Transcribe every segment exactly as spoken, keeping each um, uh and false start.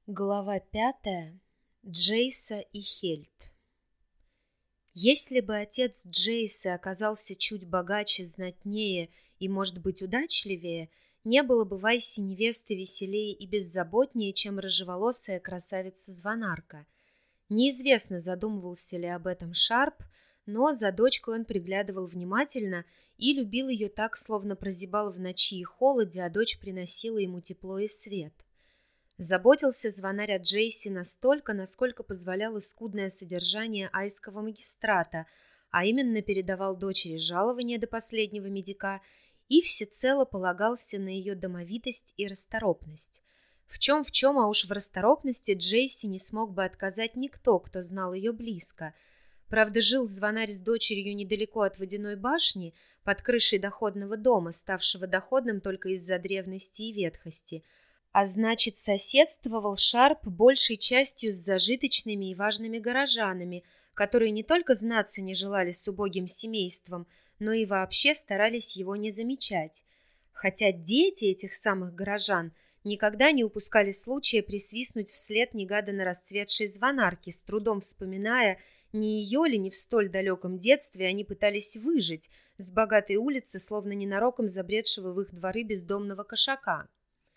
Глава пятая. Джейса и Хельд. Если бы отец Джейса оказался чуть богаче, знатнее и, может быть, удачливее, не было бы Вайси невесты веселее и беззаботнее, чем рыжеволосая красавица-звонарка. Неизвестно, задумывался ли об этом Шарп, но за дочкой он приглядывал внимательно и любил ее так, словно прозябал в ночи и холоде, а дочь приносила ему тепло и свет. Заботился звонарь о Джейси настолько, насколько позволяло скудное содержание айского магистрата, а именно передавал дочери жалование до последнего медика и всецело полагался на ее домовитость и расторопность. В чем в чем, а уж в расторопности Джейси не смог бы отказать никто, кто знал ее близко. Правда, жил звонарь с дочерью недалеко от водяной башни, под крышей доходного дома, ставшего доходным только из-за древности и ветхости, а значит, соседствовал Шарп большей частью с зажиточными и важными горожанами, которые не только знаться не желали с убогим семейством, но и вообще старались его не замечать. Хотя дети этих самых горожан никогда не упускали случая присвистнуть вслед негаданно расцветшей звонарки, с трудом вспоминая, не ее ли не в столь далеком детстве они пытались выжить с богатой улицы, словно ненароком забредшего в их дворы бездомного кошака.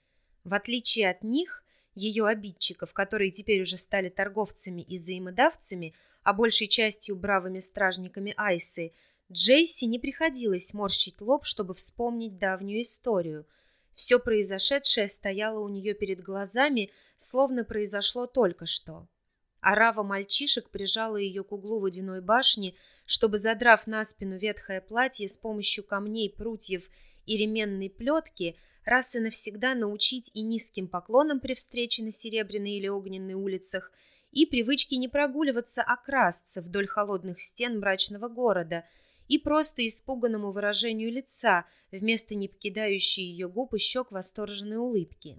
В отличие от них, ее обидчиков, которые теперь уже стали торговцами и взаимодавцами, а большей частью бравыми стражниками Айсы, Джейси не приходилось морщить лоб, чтобы вспомнить давнюю историю. Все произошедшее стояло у нее перед глазами, словно произошло только что. Орава мальчишек прижала ее к углу водяной башни, чтобы, задрав на спину ветхое платье с помощью камней, прутьев и ременной плетки, раз и навсегда научить и низким поклонам при встрече на Серебряной или Огненной улицах, и привычке не прогуливаться, а красться вдоль холодных стен мрачного города, и просто испуганному выражению лица, вместо не покидающей ее губ и щек восторженной улыбки.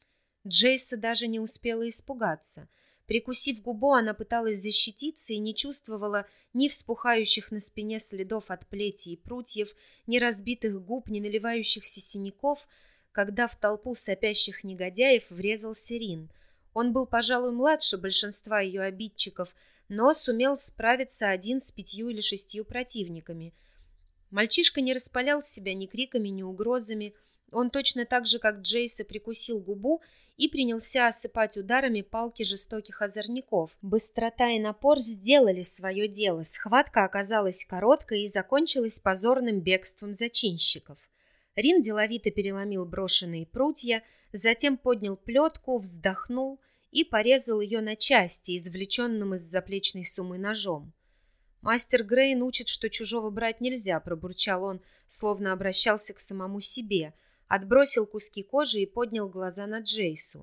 Джейса даже не успела испугаться. Прикусив губу, она пыталась защититься и не чувствовала ни вспухающих на спине следов от плети и прутьев, ни разбитых губ, ни наливающихся синяков, когда в толпу сопящих негодяев врезался Рин. Он был, пожалуй, младше большинства ее обидчиков, но сумел справиться один с пятью или шестью противниками. Мальчишка не распалял себя ни криками, ни угрозами. Он точно так же, как Джейса, прикусил губу и принялся осыпать ударами палки жестоких озорников. Быстрота и напор сделали свое дело. Схватка оказалась короткой и закончилась позорным бегством зачинщиков. Рин деловито переломил брошенные прутья, затем поднял плетку, вздохнул и порезал ее на части, извлеченным из заплечной суммы ножом. «Мастер Грейн учит, что чужого брать нельзя», — пробурчал он, словно обращался к самому себе, отбросил куски кожи и поднял глаза на Джейсу.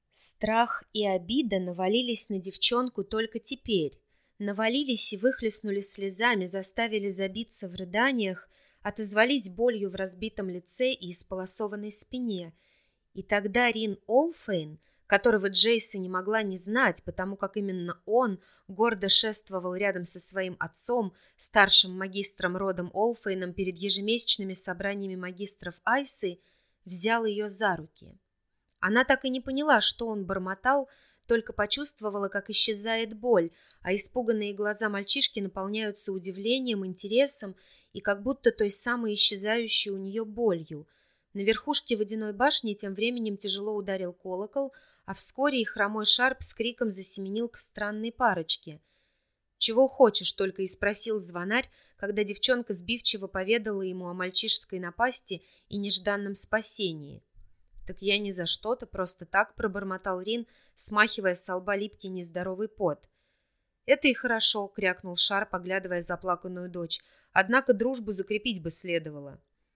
Страх и обида навалились на девчонку только теперь. Навалились и выхлестнули слезами, заставили забиться в рыданиях, отозвались болью в разбитом лице и исполосованной спине. И тогда Рин Олфейн, которого Джейса не могла не знать, потому как именно он гордо шествовал рядом со своим отцом, старшим магистром родом Олфейном, перед ежемесячными собраниями магистров Айсы, взял ее за руки. Она так и не поняла, что он бормотал, только почувствовала, как исчезает боль, а испуганные глаза мальчишки наполняются удивлением, интересом и как будто той самой исчезающей у нее болью. На верхушке водяной башни тем временем тяжело ударил колокол, а вскоре и хромой Шарп с криком засеменил к странной парочке. «Чего хочешь?» — только и спросил звонарь, когда девчонка сбивчиво поведала ему о мальчишеской напасти и нежданном спасении. «Так я ни за что-то, просто так», — пробормотал Рин, смахивая с лба липкий нездоровый пот. «Это и хорошо», — крякнул Шарп, оглядывая заплаканную дочь. «Однако дружбу закрепить бы следовало».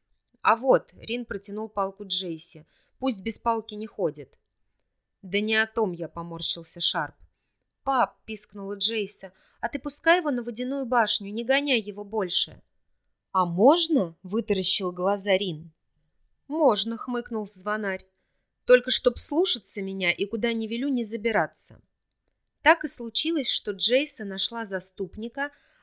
«А вот», — Рин протянул палку Джейси, — «пусть без палки не ходит». «Да не о том я», — поморщился Шарп. «Пап», — пискнула Джейса, — «а ты пускай его на водяную башню, не гоняй его больше». «А можно?» — вытаращил глаза Рин. «Можно», — хмыкнул звонарь. «Только чтоб слушаться меня и куда ни велю не забираться». Так и случилось, что Джейса нашла заступника,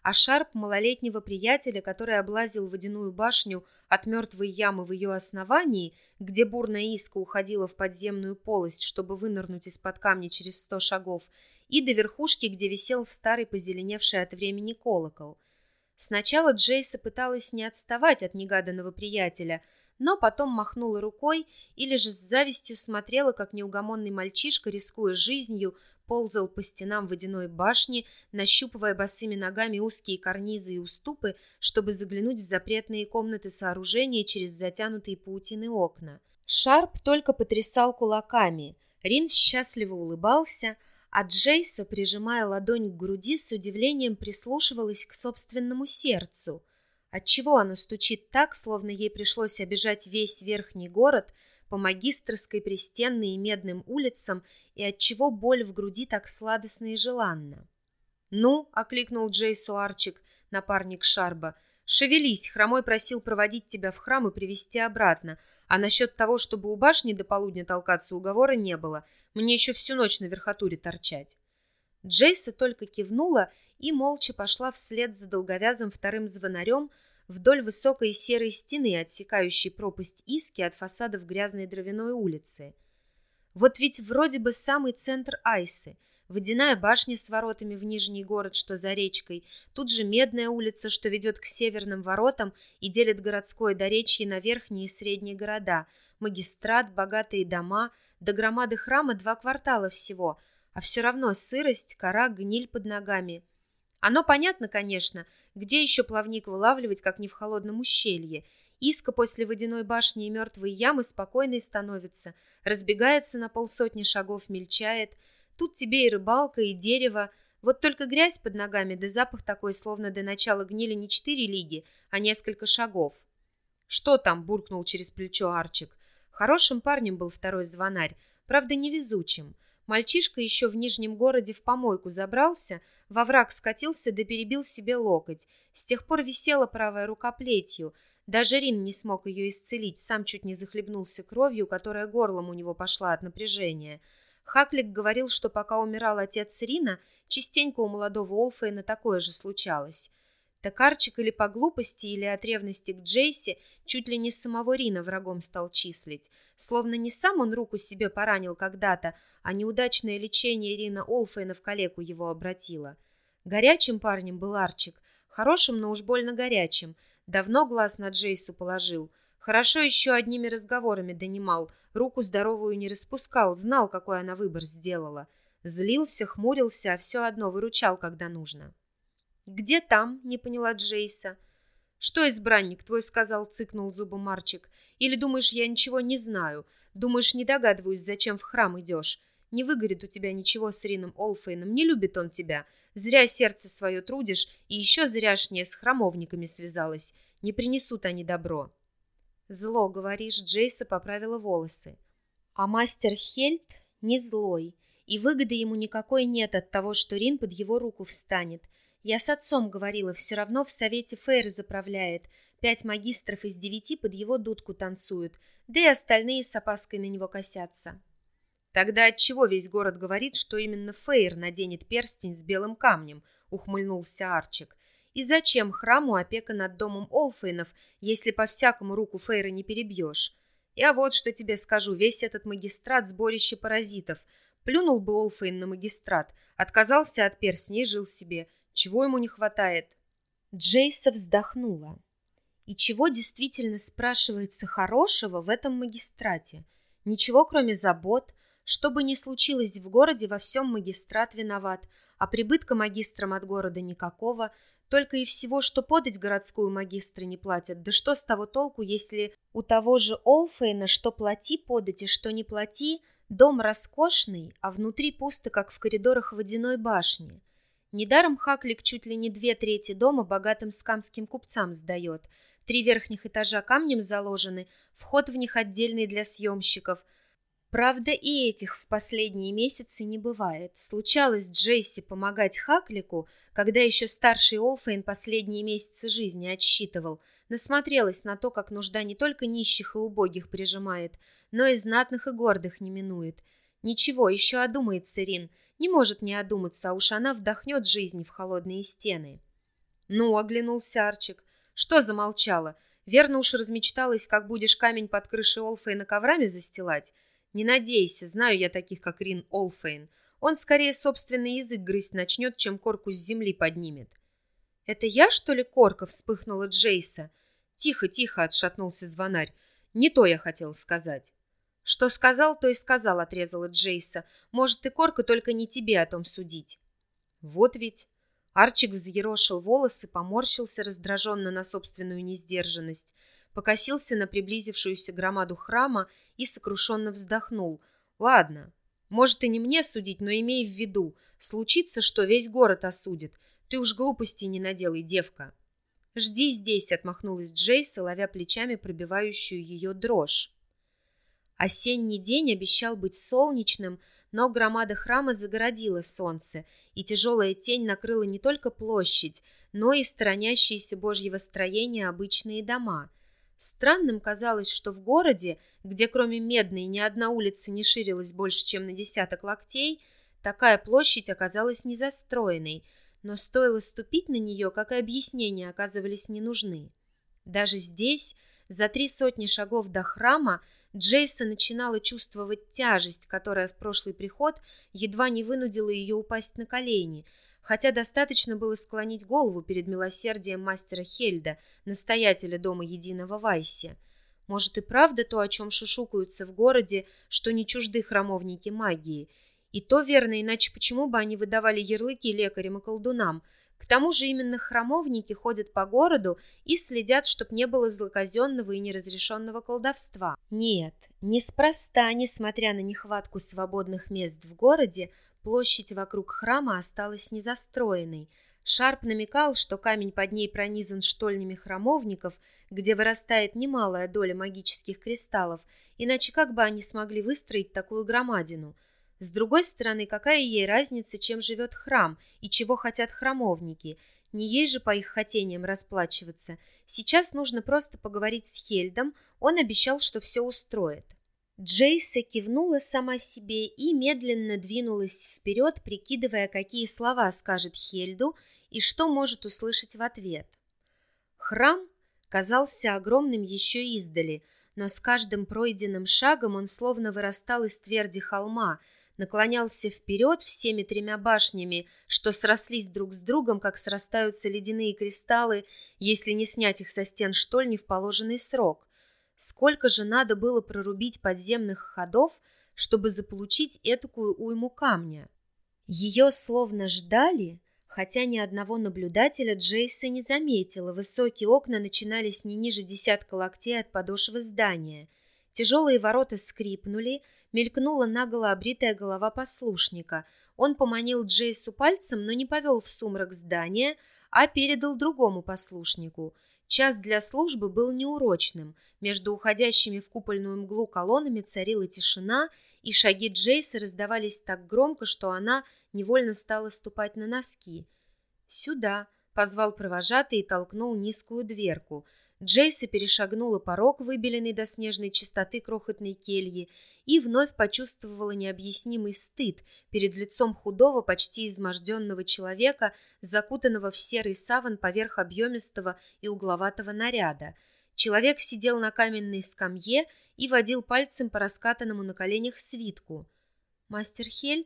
а Шарп — малолетнего приятеля, который облазил водяную башню от мертвой ямы в ее основании, где бурная иска уходила в подземную полость, чтобы вынырнуть из-под камня через сто шагов, и до верхушки, где висел старый позеленевший от времени колокол. Сначала Джейса пыталась не отставать от негаданного приятеля, но потом махнула рукой и лишь с завистью смотрела, как неугомонный мальчишка, рискуя жизнью, ползал по стенам водяной башни, нащупывая босыми ногами узкие карнизы и уступы, чтобы заглянуть в запретные комнаты сооружения через затянутые паутиной окна. Шарп только потрясал кулаками, Рин счастливо улыбался, а Джейса, прижимая ладонь к груди, с удивлением прислушивалась к собственному сердцу. Отчего оно стучит так, словно ей пришлось обежать весь верхний город по Магистрской, Пристенной и Медным улицам, и отчего боль в груди так сладостна и желанна. «Ну», — окликнул Джейсу Арчик, напарник Шарба, — «шевелись, Хромой просил проводить тебя в храм и привести обратно, а насчет того, чтобы у башни до полудня толкаться, уговора не было, мне еще всю ночь на верхотуре торчать». Джейса только кивнула и молча пошла вслед за долговязым вторым звонарем вдоль высокой серой стены, отсекающей пропасть Иски от фасадов грязной дровяной улицы. Вот ведь вроде бы самый центр Айсы, водяная башня с воротами в Нижний город, что за речкой, тут же Медная улица, что ведет к северным воротам и делит городское доречье на верхние и средние города, магистрат, богатые дома, до громады храма два квартала всего, а все равно сырость, кора, гниль под ногами. Оно понятно, конечно, где еще плавник вылавливать, как не в холодном ущелье. Иска после водяной башни и мертвой ямы спокойной становится, разбегается на полсотни шагов, мельчает. Тут тебе и рыбалка, и дерево. Вот только грязь под ногами, да запах такой, словно до начала гнили не четыре лиги, а несколько шагов. «Что там?» — буркнул через плечо Арчик. Хорошим парнем был второй звонарь, правда невезучим. Мальчишка еще в Нижнем городе в помойку забрался, во враг скатился да перебил себе локоть. С тех пор висела правая рука плетью. Даже Рин не смог ее исцелить, сам чуть не захлебнулся кровью, которая горлом у него пошла от напряжения. Хаклик говорил, что пока умирал отец Рина, частенько у молодого Олфейна такое же случалось. Так Арчик или по глупости, или от ревности к Джейсе чуть ли не самого Рина врагом стал числить. Словно не сам он руку себе поранил когда-то, а неудачное лечение Рина Олфейна в калеку его обратило. Горячим парнем был Арчик, хорошим, но уж больно горячим. Давно глаз на Джейсу положил. Хорошо еще одними разговорами донимал, руку здоровую не распускал, знал, какой она выбор сделала. Злился, хмурился, а все одно выручал, когда нужно. «Где там?» — не поняла Джейса. «Что, избранник твой сказал?» — цыкнул зубом Арчик. «Или думаешь, я ничего не знаю? Думаешь, не догадываюсь, зачем в храм идешь? Не выгорит у тебя ничего с Рином Олфейном, не любит он тебя. Зря сердце свое трудишь, и еще зряшнее с храмовниками связалась. Не принесут они добро». «Зло, говоришь?» — Джейса поправила волосы. «А мастер Хельт не злой, и выгоды ему никакой нет от того, что Рин под его руку встанет. Я с отцом говорила, все равно в совете Фейр заправляет. Пять магистров из девяти под его дудку танцуют, да и остальные с опаской на него косятся». «Тогда отчего весь город говорит, что именно Фейр наденет перстень с белым камнем?» — ухмыльнулся Арчик. «И зачем храму опека над домом Олфейнов, если по-всякому руку Фейра не перебьешь? Я вот что тебе скажу, весь этот магистрат — сборище паразитов. Плюнул бы Олфейн на магистрат, отказался от перстня и жил себе. Чего ему не хватает?» Джейса вздохнула. И чего действительно, спрашивается, хорошего в этом магистрате? Ничего, кроме забот. Что бы ни случилось в городе, во всем магистрат виноват, а прибытка магистрам от города никакого, только и всего, что подать городскую магистры не платят. Да что с того толку, если у того же Олфейна что плати подать и что не плати, дом роскошный, а внутри пусто, как в коридорах водяной башни. Недаром Хаклик чуть ли не две трети дома богатым скамским купцам сдает. Три верхних этажа камнем заложены, вход в них отдельный для съемщиков. Правда, и этих в последние месяцы не бывает. Случалось Джейси помогать Хаклику, когда еще старший Олфейн последние месяцы жизни отсчитывал. Насмотрелась на то, как нужда не только нищих и убогих прижимает, но и знатных и гордых не минует. Ничего, еще одумается Рин. Не может не одуматься, а уж она вдохнет жизни в холодные стены. «Ну», — оглянулся Арчик. «Что замолчала? Верно уж размечталась, как будешь камень под крышей Олфейна коврами застилать? Не надейся, знаю я таких, как Рин Олфейн. Он скорее собственный язык грызть начнет, чем корку с земли поднимет». «Это я, что ли, корка?» — вспыхнула Джейса. «Тихо, тихо», — отшатнулся звонарь. «Не то я хотел сказать». «Что сказал, то и сказал», — отрезала Джейса. «Может, и корка, только не тебе о том судить». «Вот ведь». Арчик взъерошил волосы, поморщился раздраженно на собственную несдержанность, покосился на приблизившуюся громаду храма и сокрушенно вздохнул. «Ладно, может, и не мне судить, но имей в виду, случится, что весь город осудит. Ты уж глупостей не наделай, девка». «Жди здесь», — отмахнулась Джейса, ловя плечами пробивающую ее дрожь. Осенний день обещал быть солнечным, но громада храма загородила солнце, и тяжелая тень накрыла не только площадь, но и сторонящиеся Божьего строения обычные дома. Странным казалось, что в городе, где кроме Медной ни одна улица не ширилась больше, чем на десяток локтей, такая площадь оказалась незастроенной, но стоило ступить на нее, как и объяснения оказывались не нужны. Даже здесь, за три сотни шагов до храма, Джейса начинала чувствовать тяжесть, которая в прошлый приход едва не вынудила ее упасть на колени, хотя достаточно было склонить голову перед милосердием мастера Хельда, настоятеля дома единого Вайсе. Может и правда то, о чем шушукаются в городе, что не чужды храмовники магии. И то верно, иначе почему бы они выдавали ярлыки лекарям и колдунам? К тому же именно храмовники ходят по городу и следят, чтоб не было злоказенного и неразрешенного колдовства. Нет, неспроста, несмотря на нехватку свободных мест в городе, площадь вокруг храма осталась незастроенной. Шарп намекал, что камень под ней пронизан штольнями храмовников, где вырастает немалая доля магических кристаллов, иначе как бы они смогли выстроить такую громадину? С другой стороны, какая ей разница, чем живет храм и чего хотят храмовники? Не ей же по их хотениям расплачиваться. Сейчас нужно просто поговорить с Хельдом, он обещал, что все устроит. Джейса кивнула сама себе и медленно двинулась вперед, прикидывая, какие слова скажет Хельду и что может услышать в ответ. Храм казался огромным еще издали, но с каждым пройденным шагом он словно вырастал из тверди холма, наклонялся вперед всеми тремя башнями, что срослись друг с другом, как срастаются ледяные кристаллы, если не снять их со стен штольни в положенный срок. Сколько же надо было прорубить подземных ходов, чтобы заполучить этакую уйму камня? Ее словно ждали, хотя ни одного наблюдателя Джейса не заметила. Высокие окна начинались не ниже десятка локтей от подошвы здания. Тяжелые ворота скрипнули, мелькнула наголо обритая голова послушника. Он поманил Джейсу пальцем, но не повел в сумрак здания, а передал другому послушнику. Час для службы был неурочным. Между уходящими в купольную мглу колоннами царила тишина, и шаги Джейсы раздавались так громко, что она невольно стала ступать на носки. «Сюда», — позвал провожатый и толкнул низкую дверку. Джейса перешагнула порог, выбеленный до снежной чистоты крохотной кельи, и вновь почувствовала необъяснимый стыд перед лицом худого, почти изможденного человека, закутанного в серый саван поверх объемистого и угловатого наряда. Человек сидел на каменной скамье и водил пальцем по раскатанному на коленях свитку. «Мастер Хельд?»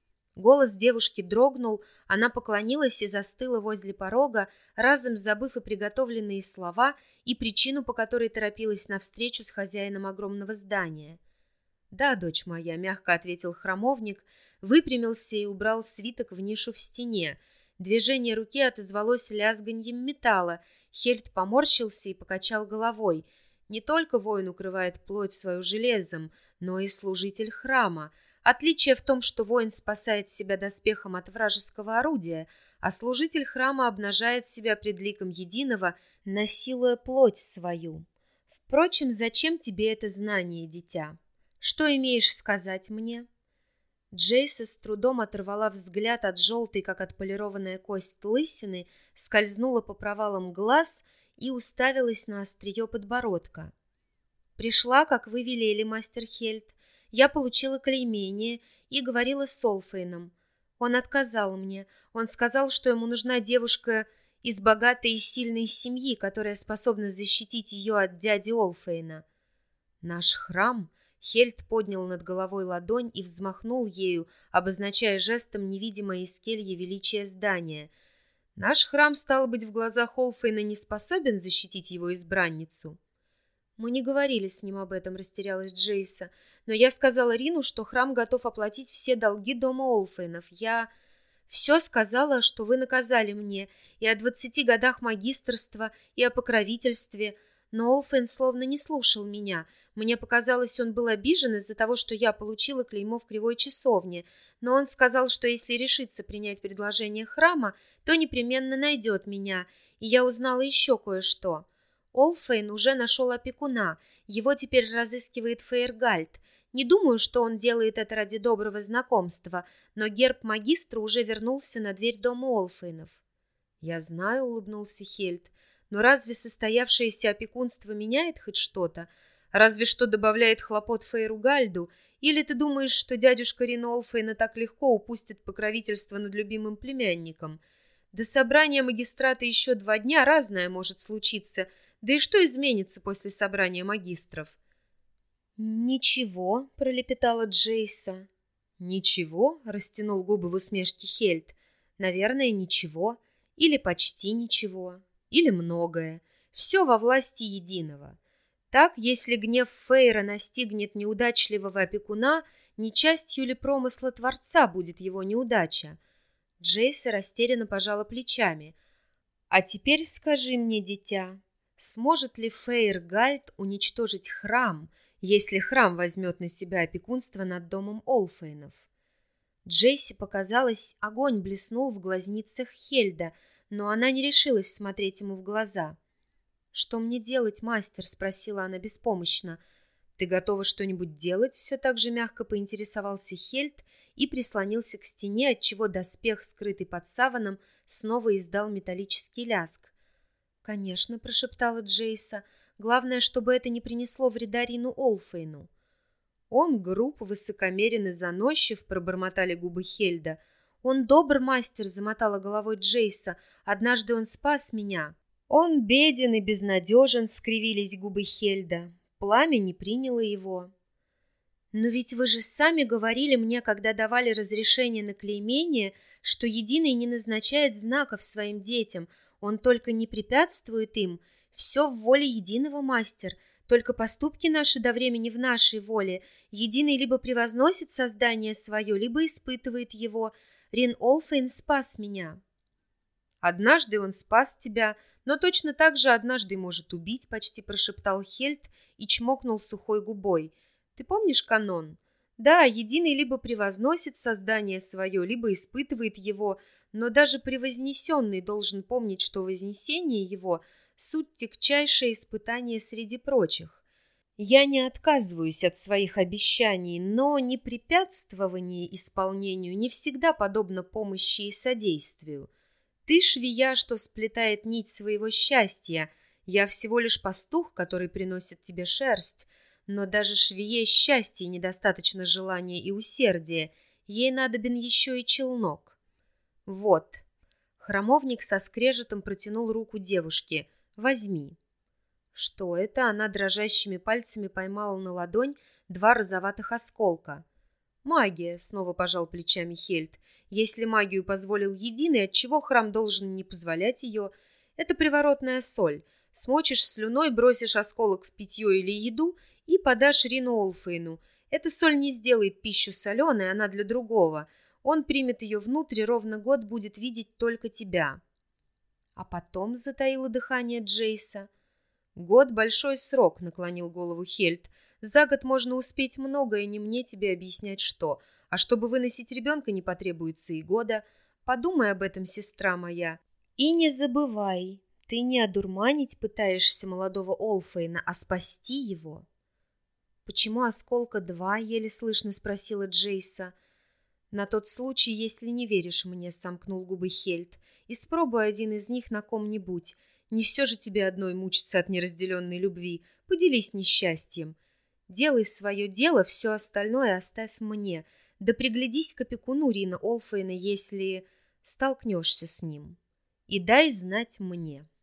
Голос девушки дрогнул, она поклонилась и застыла возле порога, разом забыв и приготовленные слова, и причину, по которой торопилась навстречу с хозяином огромного здания. «Да, дочь моя», — мягко ответил храмовник, выпрямился и убрал свиток в нишу в стене. Движение руки отозвалось лязганьем металла. Хельд поморщился и покачал головой. Не только воин укрывает плоть свою железом, но и служитель храма. Отличие в том, что воин спасает себя доспехом от вражеского орудия, а служитель храма обнажает себя пред ликом единого, насилуя плоть свою. Впрочем, зачем тебе это знание, дитя? Что имеешь сказать мне?» Джейса с трудом оторвала взгляд от желтой, как отполированная кость лысины, скользнула по провалам глаз и уставилась на острие подбородка. «Пришла, как вы велели, мастер Хельд. Я получила клеймение и говорила с Олфейном. Он отказал мне. Он сказал, что ему нужна девушка из богатой и сильной семьи, которая способна защитить ее от дяди Олфейна. Наш храм... Хельд поднял над головой ладонь и взмахнул ею, обозначая жестом невидимое из кельи величие здания. Наш храм, стало быть, в глазах Олфейна не способен защитить его избранницу. Мы не говорили с ним об этом, растерялась Джейса, но я сказала Рину, что храм готов оплатить все долги дома Олфейнов. Я все сказала, что вы наказали мне, и о двадцати годах магистерства, и о покровительстве, но Олфейн словно не слушал меня. Мне показалось, он был обижен из-за того, что я получила клеймо в кривой часовне, но он сказал, что если решится принять предложение храма, то непременно найдет меня, и я узнала еще кое-что. Олфейн уже нашел опекуна, его теперь разыскивает Фейргальд. Не думаю, что он делает это ради доброго знакомства, но герб магистра уже вернулся на дверь дома Олфейнов. «Я знаю», — улыбнулся Хельд, — «но разве состоявшееся опекунство меняет хоть что-то? Разве что добавляет хлопот Фейругальду? Или ты думаешь, что дядюшка Рин Олфейна так легко упустит покровительство над любимым племянником? До собрания магистрата еще два дня, разное может случиться, да и что изменится после собрания магистров?» «Ничего», — пролепетала Джейса. «Ничего?» — растянул губы в усмешке Хельд. «Наверное, ничего. Или почти ничего. Или многое. Все во власти единого. Так, если гнев Фейра настигнет неудачливого опекуна, не частью ли промысла Творца будет его неудача?» Джейса растерянно пожала плечами. «А теперь скажи мне, дитя, сможет ли Фейргальд уничтожить храм, если храм возьмет на себя опекунство над домом Олфейнов?» Джейси показалось, огонь блеснул в глазницах Хельда, но она не решилась смотреть ему в глаза. «Что мне делать, мастер?» — спросила она беспомощно. «Ты готова что-нибудь делать?» — все так же мягко поинтересовался Хельд и прислонился к стене, отчего доспех, скрытый под саваном, снова издал металлический лязг. «Конечно», — прошептала Джейса, — «главное, чтобы это не принесло вреда Рину Олфейну». «Он груб, высокомерен и заносчив», — пробормотали губы Хельда. «Он добр, мастер», — замотала головой Джейса. «Однажды он спас меня». «Он беден и безнадежен», — скривились губы Хельда. «Пламя не приняло его». «Но ведь вы же сами говорили мне, когда давали разрешение на клеймение, что Единый не назначает знаков своим детям, он только не препятствует им. Все в воле Единого, мастер, только поступки наши до времени в нашей воле. Единый либо превозносит создание свое, либо испытывает его. Рин Олфейн спас меня». «Однажды он спас тебя, но точно так же однажды может убить», — почти прошептал Хельд и чмокнул сухой губой. «Ты помнишь канон? Да, Единый либо превозносит создание свое, либо испытывает его, но даже превознесенный должен помнить, что вознесение его — суть тягчайшее испытание среди прочих. Я не отказываюсь от своих обещаний, но непрепятствование исполнению не всегда подобно помощи и содействию. Ты швея, что сплетает нить своего счастья. Я всего лишь пастух, который приносит тебе шерсть. Но даже швее счастья недостаточно желания и усердия. Ей надобен еще и челнок. Вот». Храмовник со скрежетом протянул руку девушке. «Возьми». Что это? Она дрожащими пальцами поймала на ладонь два розоватых осколка. «Магия», — снова пожал плечами Хельд. «Если магию позволил Единый, отчего храм должен не позволять ее? Это приворотная соль. Смочишь слюной, бросишь осколок в питье или еду и подашь Рину Олфейну. Эта соль не сделает пищу соленой, она для другого. Он примет ее внутрь и ровно год будет видеть только тебя». «А потом», — затаило дыхание Джейса. «Год — большой срок», — наклонил голову Хельд. «За год можно успеть многое, не мне тебе объяснять что. А чтобы выносить ребенка, не потребуется и года. Подумай об этом, сестра моя. И не забывай, ты не одурманить пытаешься молодого Олфейна, а спасти его». «Почему осколка два?» — еле слышно спросила Джейса. «На тот случай, если не веришь мне», — сомкнул губы Хельд. «Испробуй один из них на ком-нибудь. Не все же тебе одной мучиться от неразделенной любви. Поделись несчастьем. Делай свое дело, все остальное оставь мне. Да приглядись к опекуну Рина Олфейна, если столкнешься с ним. и дай знать мне.